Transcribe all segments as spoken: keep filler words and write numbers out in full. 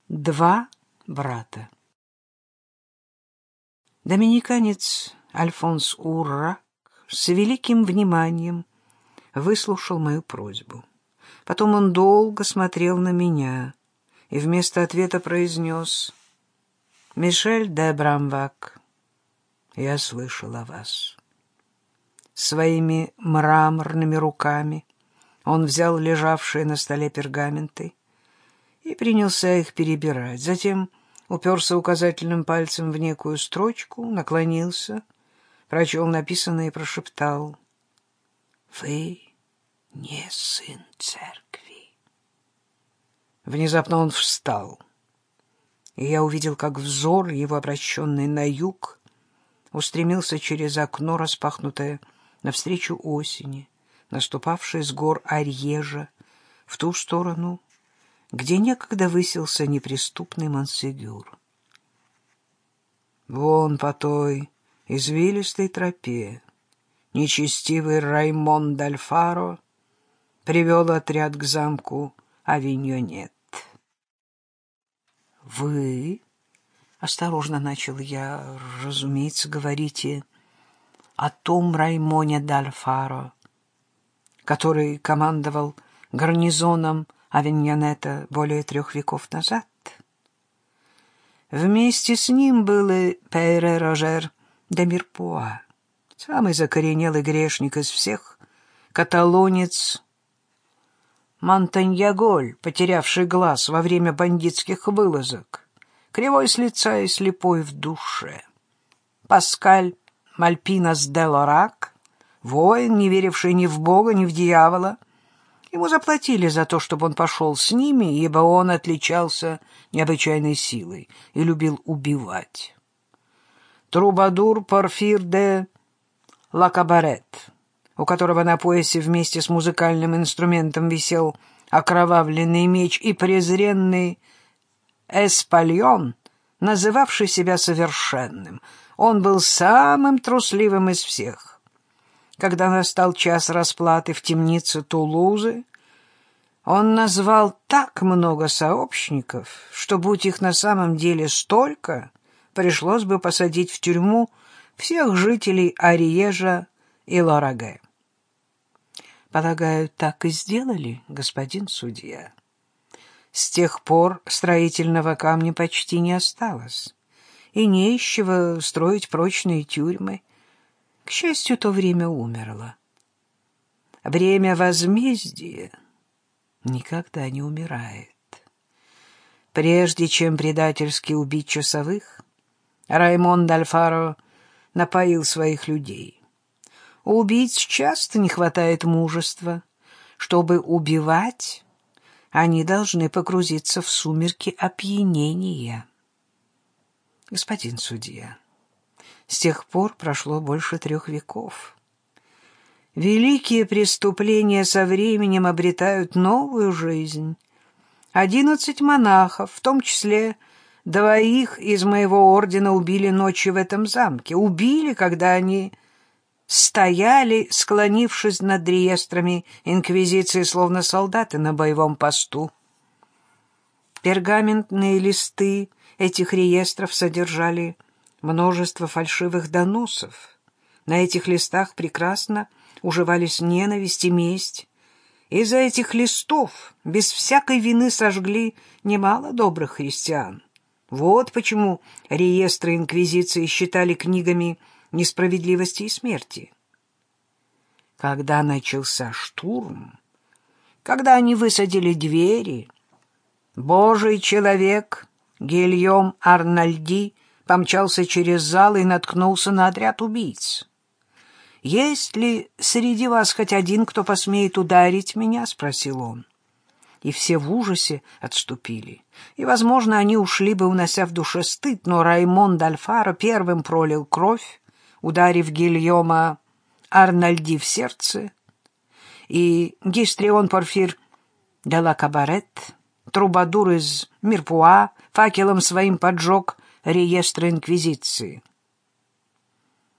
Два брата. Доминиканец Альфонс Уррак с великим вниманием выслушал мою просьбу. Потом он долго смотрел на меня и вместо ответа произнес: «Мишель де Брамвак, я слышал о вас». Своими мраморными руками он взял лежавшие на столе пергаменты и принялся их перебирать. Затем уперся указательным пальцем в некую строчку, наклонился, прочел написанное и прошептал: «Вы не сын церкви». Внезапно он встал, и я увидел, как взор его, обращенный на юг, устремился через окно, распахнутое навстречу осени, наступавшей с гор Арьежа в ту сторону, где некогда высился неприступный Монсегюр. Вон по той извилистой тропе нечестивый Раймон д'Альфаро привел отряд к замку Авиньонет. «Вы, — осторожно начал я, — разумеется, говорите о том Раймоне д'Альфаро, который командовал гарнизоном Авиньонета более трех веков назад. Вместе с ним был и Пейре Рожер де Мирпуа, самый закоренелый грешник из всех, каталонец Монтаньяголь, потерявший глаз во время бандитских вылазок, кривой с лица и слепой в душе, Паскаль Мальпинас де Лорак, воин, не веривший ни в Бога, ни в дьявола. Ему заплатили за то, чтобы он пошел с ними, ибо он отличался необычайной силой и любил убивать. Трубадур Порфир де Лакабарет, у которого на поясе вместе с музыкальным инструментом висел окровавленный меч, и презренный Эспальон, называвший себя совершенным. Он был самым трусливым из всех. Когда настал час расплаты в темнице Тулузы, он назвал так много сообщников, что, будь их на самом деле столько, пришлось бы посадить в тюрьму всех жителей Арьежа и Лораге. Полагаю, так и сделали, господин судья. С тех пор строительного камня почти не осталось, и не из чего строить прочные тюрьмы. К счастью, то время умерло. Время возмездия никогда не умирает. Прежде чем предательски убить часовых, Раймон д'Альфаро напоил своих людей. У убийц часто не хватает мужества. Чтобы убивать, они должны погрузиться в сумерки опьянения. Господин судья, с тех пор прошло больше трех веков. Великие преступления со временем обретают новую жизнь. Одиннадцать монахов, в том числе двоих из моего ордена, убили ночью в этом замке. Убили, когда они стояли, склонившись над реестрами инквизиции, словно солдаты на боевом посту. Пергаментные листы этих реестров содержали множество фальшивых доносов. На этих листах прекрасно уживались ненависть и месть. Из-за этих листов без всякой вины сожгли немало добрых христиан. Вот почему реестры инквизиции считали книгами несправедливости и смерти. Когда начался штурм, когда они высадили двери, Божий человек Гильом Арнальди помчался через зал и наткнулся на отряд убийц. «Есть ли среди вас хоть один, кто посмеет ударить меня?» — спросил он. И все в ужасе отступили. И, возможно, они ушли бы, унося в душе стыд, но Раймон д'Альфаро первым пролил кровь, ударив Гильома Арнальди в сердце, и Гистрион Порфир де Лакабарет, трубадур из Мирпуа, факелом своим поджег реестры инквизиции.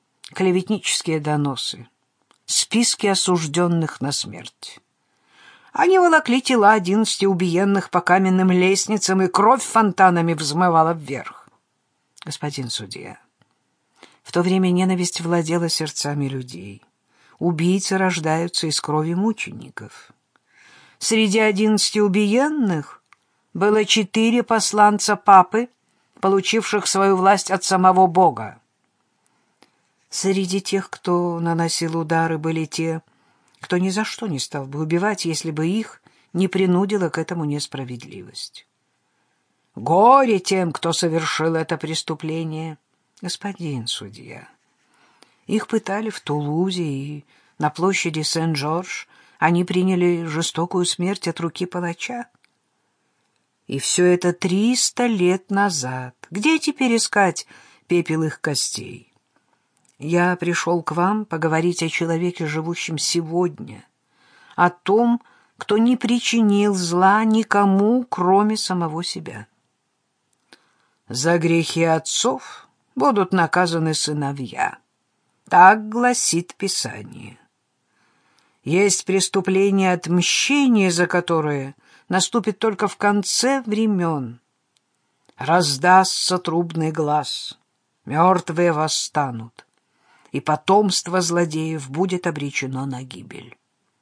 Клеветнические доносы, списки осужденных на смерть. Они волокли тела одиннадцати убиенных по каменным лестницам, и кровь фонтанами взмывала вверх. Господин судья, в то время ненависть владела сердцами людей. Убийцы рождаются из крови мучеников. Среди одиннадцати убиенных было четыре посланца папы, получивших свою власть от самого Бога. Среди тех, кто наносил удары, были те, кто ни за что не стал бы убивать, если бы их не принудила к этому несправедливость. Горе тем, кто совершил это преступление, господин судья. Их пытали в Тулузе и на площади Сен-Жорж. Они приняли жестокую смерть от руки палача. И все это триста лет назад. Где теперь искать пепел их костей? Я пришел к вам поговорить о человеке, живущем сегодня, о том, кто не причинил зла никому, кроме самого себя. За грехи отцов будут наказаны сыновья. Так гласит Писание. Есть преступление отмщения, за которое наступит только в конце времен. Раздастся трубный глас, мертвые восстанут, и потомство злодеев будет обречено на гибель.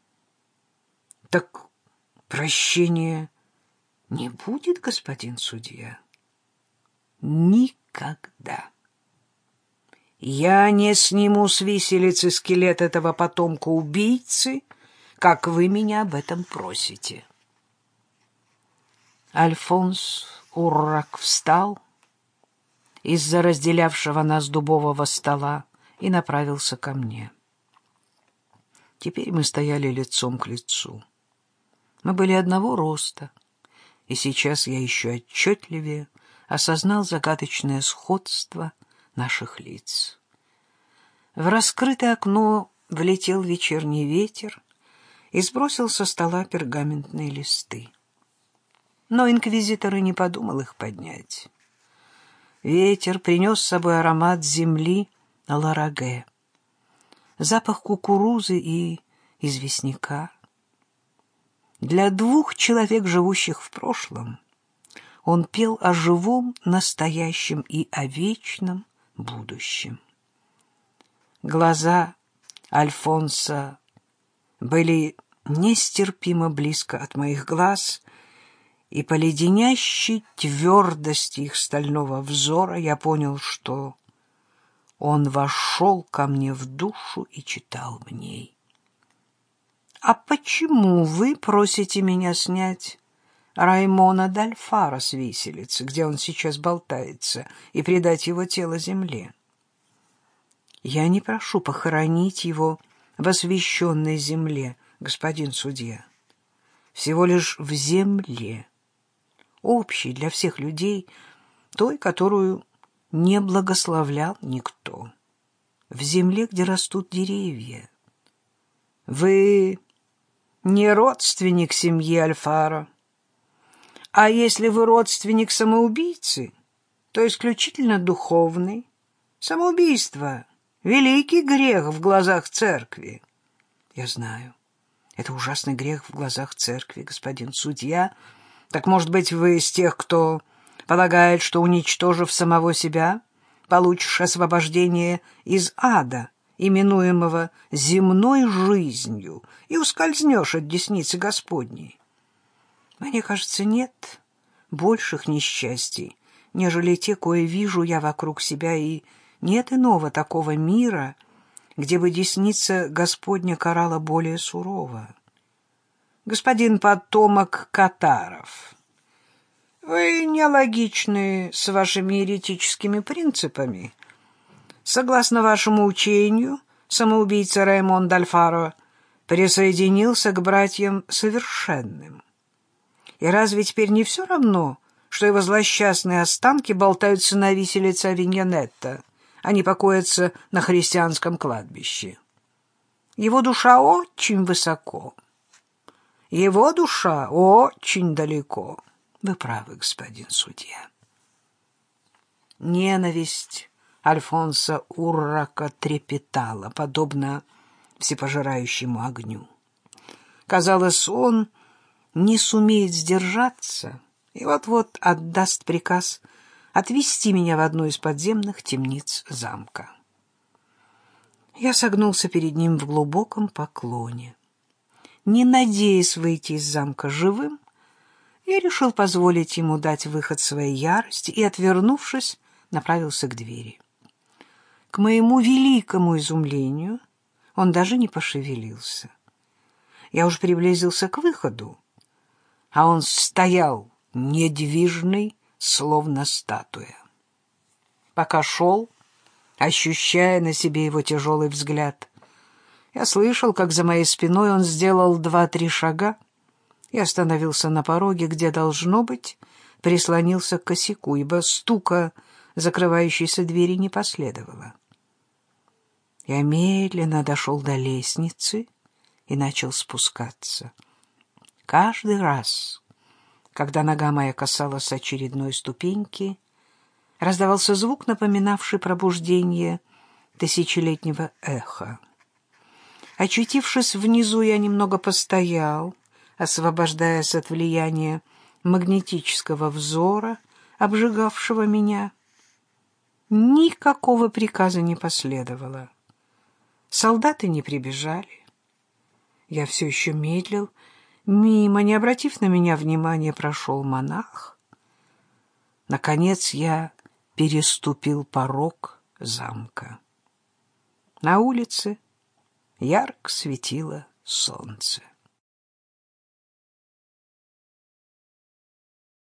Так прощения не будет, господин судья? Никогда. Я не сниму с виселицы скелет этого потомка-убийцы, как вы меня об этом просите. Альфонс Уррак встал из-за разделявшего нас дубового стола и направился ко мне. Теперь мы стояли лицом к лицу. Мы были одного роста, и сейчас я еще отчетливее осознал загадочное сходство наших лиц. В раскрытое окно влетел вечерний ветер и сбросил со стола пергаментные листы. Но инквизитор и не подумал их поднять. Ветер принес с собой аромат земли Лараге, запах кукурузы и известняка. Для двух человек, живущих в прошлом, он пел о живом настоящем и о вечном будущем. Глаза Альфонса были нестерпимо близко от моих глаз, и по леденящей твердости их стального взора я понял, что он вошел ко мне в душу и читал в ней. «А почему вы просите меня снять Раймона Д'Альфара с виселицы, где он сейчас болтается, и предать его тело земле? Я не прошу похоронить его в освященной земле, господин судья, всего лишь в земле, общей для всех людей, той, которую не благословлял никто, в земле, где растут деревья. Вы не родственник семьи Альфара, а если вы родственник самоубийцы, то исключительно духовный. Самоубийство — великий грех в глазах церкви. Я знаю, это ужасный грех в глазах церкви, господин судья. Так, может быть, вы из тех, кто полагает, что, уничтожив самого себя, получишь освобождение из ада, именуемого земной жизнью, и ускользнешь от десницы Господней? Мне кажется, нет больших несчастий, нежели те, кое вижу я вокруг себя, и нет иного такого мира, где бы десница Господня карала более сурово. Господин потомок Катаров, вы нелогичны с вашими еретическими принципами. Согласно вашему учению, самоубийца Раймон Д'Альфаро присоединился к братьям совершенным. И разве теперь не все равно, что его злосчастные останки болтаются на виселице Авиньонетта, они покоятся на христианском кладбище? Его душа очень высоко, его душа очень далеко. Вы правы, господин судья. Ненависть Альфонса Уррака трепетала, подобно всепожирающему огню. Казалось, он не сумеет сдержаться и вот-вот отдаст приказ отвести меня в одну из подземных темниц замка. Я согнулся перед ним в глубоком поклоне. Не надеясь выйти из замка живым, я решил позволить ему дать выход своей ярости и, отвернувшись, направился к двери. К моему великому изумлению он даже не пошевелился. Я уж приблизился к выходу, а он стоял недвижный, словно статуя. Пока шел, ощущая на себе его тяжелый взгляд, я слышал, как за моей спиной он сделал два-три шага и остановился на пороге, где, должно быть, прислонился к косяку, ибо стука закрывающейся двери не последовало. Я медленно дошел до лестницы и начал спускаться. Каждый раз, когда нога моя касалась очередной ступеньки, раздавался звук, напоминавший пробуждение тысячелетнего эха. Очутившись внизу, я немного постоял, освобождаясь от влияния магнетического взора, обжигавшего меня. Никакого приказа не последовало. Солдаты не прибежали. Я все еще медлил. Мимо, не обратив на меня внимания, прошел монах. Наконец я переступил порог замка. На улице ярко светило солнце.